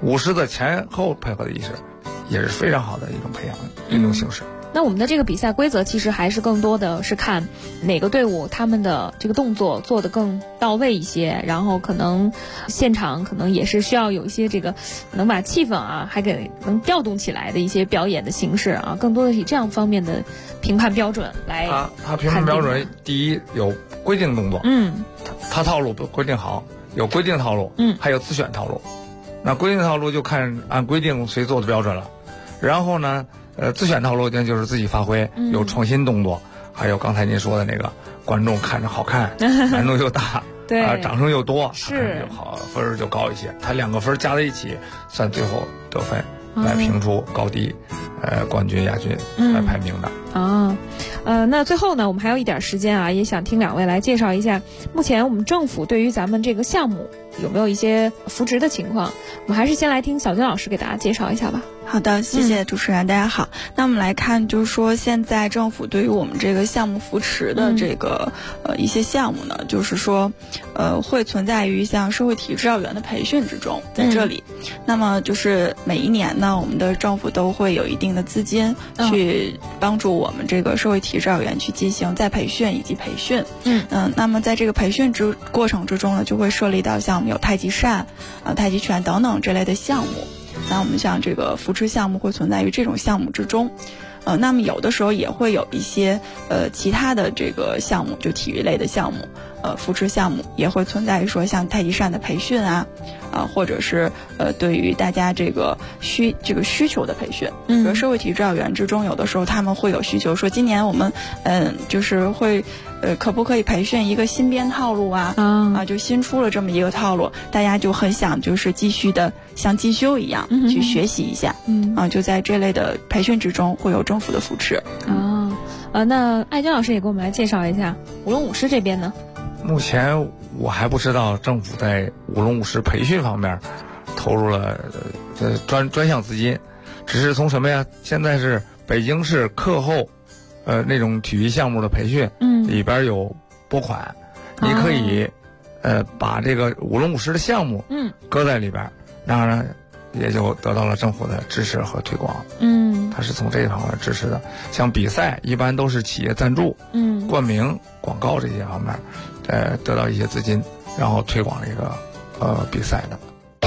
舞狮的前后配合的仪式，也是非常好的一种培养运动形式。 那我们的这个比赛规则其实还是更多的是看哪个队伍他们的这个动作做得更到位一些，然后可能现场可能也是需要有一些这个能把气氛啊还给能调动起来的一些表演的形式啊，更多的是以这样方面的评判标准来。 它评判标准第一有规定动作，它套路都规定好，有规定套路，还有自选套路。那规定套路就看按规定谁做的标准了，然后呢自选套路那就是自己发挥，有创新动作，还有刚才您说的那个观众看着好看，难度又大， 对， 掌声又多， 是就好，分就高一些。它2个分加在一起，算最后得分来评出高低，冠军、亚军来排名的。 那最后呢，我们还有一点时间啊，也想听2位来介绍一下，目前我们政府对于咱们这个项目有没有一些扶持的情况？我们还是先来听小军老师给大家介绍一下吧。 好的，谢谢主持人，大家好。那我们来看，就是说现在政府对于我们这个项目扶持的这个一些项目呢，就是说会存在于像社会体育指导员的培训之中，在这里。那么就是每一年呢，我们的政府都会有一定的资金去帮助我们这个社会体育指导员去进行再培训以及培训。那么在这个培训过程之中呢，就会涉及到像我们有太极扇、太极拳等等这类的项目。那我们像这个扶持项目会存在于这种项目之中，那么有的时候也会有一些其他的这个项目，就体育类的项目，扶持项目也会存在于说像太极扇的培训啊，或者是对于大家这个需求的培训。比如社会体育指导员之中，有的时候他们会有需求，说今年我们就是会可不可以培训一个新编套路啊？就新出了这么一个套路，大家就很想就是继续的像进修一样去学习一下。就在这类的培训之中会有政府的扶持。 那艾军老师也给我们来介绍一下舞龙舞狮这边呢。 目前我还不知道政府在舞龙舞狮培训方面投入了专项资金，只是从什么呀？现在是北京市课后那种体育项目的培训，里边有拨款，你可以把这个舞龙舞狮的项目搁在里边，然后也就得到了政府的支持和推广。它是从这一方面支持的。像比赛一般都是企业赞助、冠名、广告这些方面，得到一些资金，然后推广这个比赛的。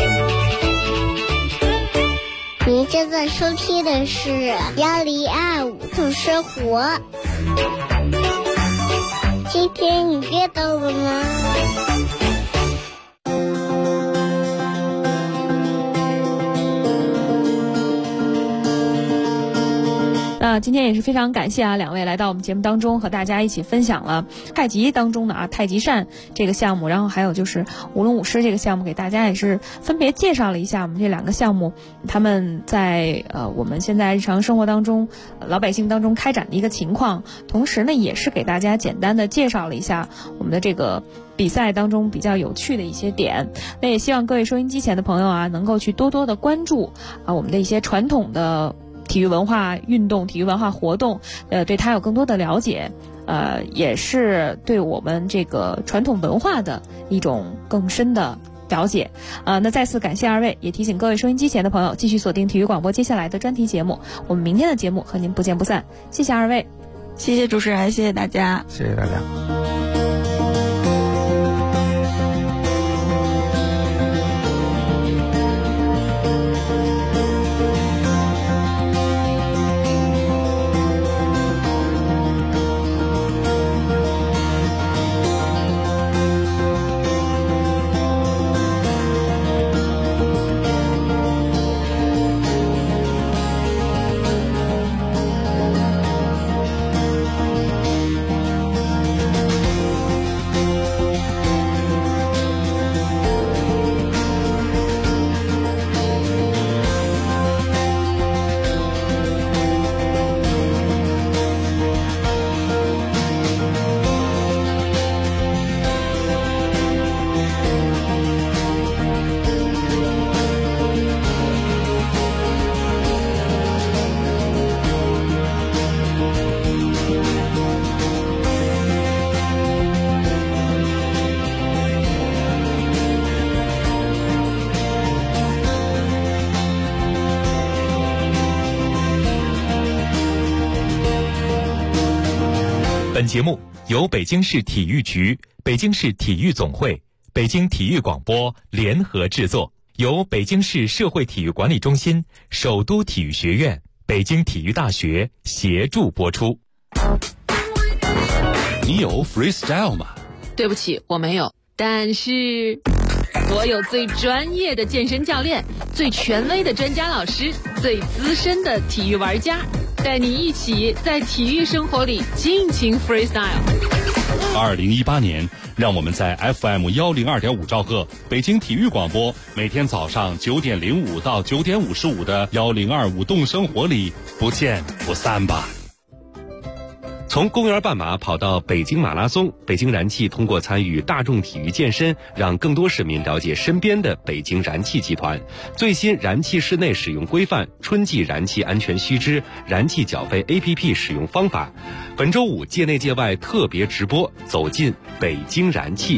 您正在收听的是1025兔生活。今天你别等我们。 今天也是非常感谢2位来到我们节目当中，和大家一起分享了太极当中的太极扇这个项目，然后还有就是舞龙舞狮这个项目，给大家也是分别介绍了一下我们这2个项目他们在我们现在日常生活当中老百姓当中开展的一个情况，同时呢也是给大家简单的介绍了一下我们的这个比赛当中比较有趣的一些点。那也希望各位收音机前的朋友啊，能够去多多的关注我们的一些传统的体育文化运动、体育文化活动，对它有更多的了解，也是对我们这个传统文化的一种更深的了解。那再次感谢2位，也提醒各位收音机前的朋友继续锁定体育广播接下来的专题节目，我们明天的节目和您不见不散。谢谢2位， 谢谢主持人，谢谢大家， 谢谢大家。 本节目由北京市体育局、北京市体育总会、北京体育广播联合制作，由北京市社会体育管理中心、首都体育学院、北京体育大学协助播出。 你有 freestyle 吗？ 对不起，我没有，但是我有最专业的健身教练，最权威的专家老师，最资深的体育玩家，带你一起在体育生活里尽情 freestyle。 2018年，让我们在 FM102.5兆赫北京体育广播，每天早上9点05到9点55的102舞动生活里不见不散吧。从公园半马跑到北京马拉松，北京燃气通过参与大众体育健身，让更多市民了解身边的北京燃气集团。最新燃气室内使用规范、春季燃气安全须知、燃气缴费 APP 使用方法。本周五界内界外特别直播，走进北京燃气。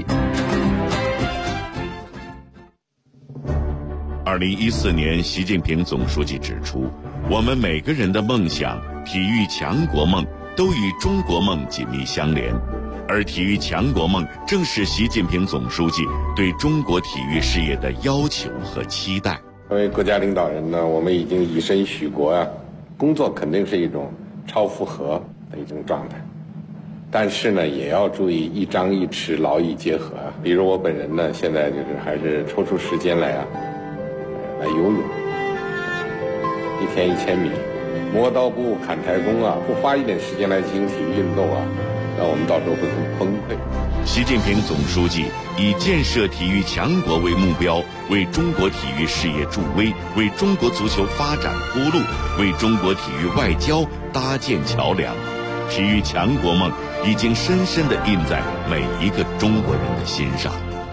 2014年，习近平总书记指出，我们每个人的梦想，体育强国梦，都与中国梦紧密相连，而体育强国梦正是习近平总书记对中国体育事业的要求和期待。 作为国家领导人呢，我们已经以身许国啊，工作肯定是一种超负荷的一种状态，但是呢，也要注意一张一弛，劳逸结合啊。比如我本人呢，现在就是还是抽出时间来游泳，一天1000米。磨刀不误砍柴工啊，不花一点时间来进行体育运动啊，那我们到时候会很崩溃。 习近平总书记以建设体育强国为目标，为中国体育事业助威，为中国足球发展铺路，为中国体育外交搭建桥梁。体育强国梦已经深深地印在每一个中国人的心上。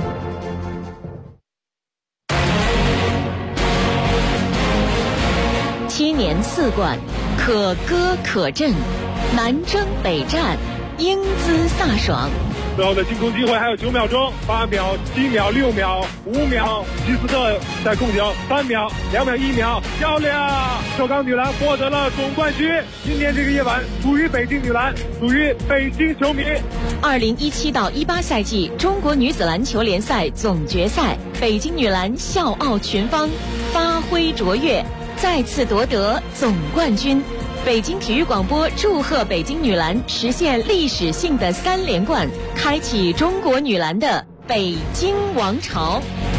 7年4冠，可歌可阵，南征北战，英姿飒爽。 最后的进攻机会还有9秒钟，8秒、7秒、6秒、5秒，吉斯特在控球，3秒、2秒、1秒，漂亮！首钢女篮获得了总冠军。今天这个夜晚属于北京女篮，属于北京球迷。 2017到18赛季中国女子篮球联赛总决赛，北京女篮笑傲群芳，发挥卓越，再次夺得总冠军。北京体育广播祝贺北京女篮实现历史性的3连冠，开启中国女篮的北京王朝。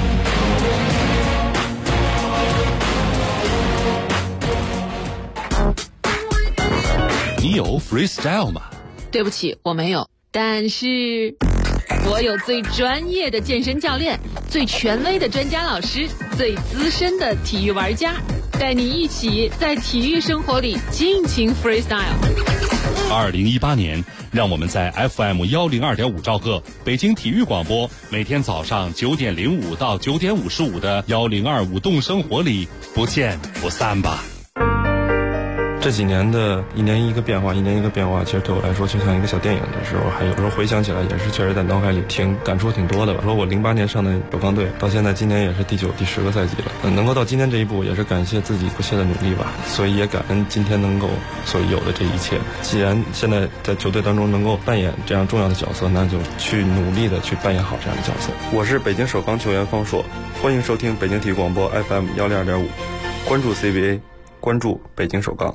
你有 freestyle 吗？ 对不起，我没有，但是我有最专业的健身教练，最权威的专家老师，最资深的体育玩家，带你一起在体育生活里尽情 freestyle。 2018年，让我们在 FM102.5兆赫北京体育广播，每天早上9点05到9点55的102舞动生活里不见不散吧。 这几年的一年一个变化，其实对我来说就像一个小电影的时候，还有时候回想起来也是确实在脑海里感触挺多的吧。说我08年上的首钢队，到现在今年也是第9、第10个赛季了，能够到今天这一步，也是感谢自己不懈的努力吧。所以也感恩今天能够所有的这一切。既然现在在球队当中能够扮演这样重要的角色，那就去努力的去扮演好这样的角色。我是北京首钢球员方硕，欢迎收听北京体育广播 FM102.5，关注 CBA， 关注北京首钢。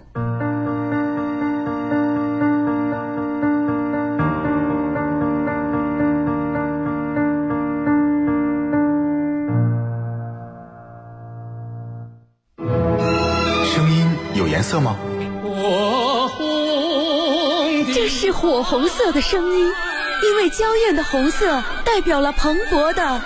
颜色吗？ 这是火红色的声音，因为娇艳的红色代表了蓬勃的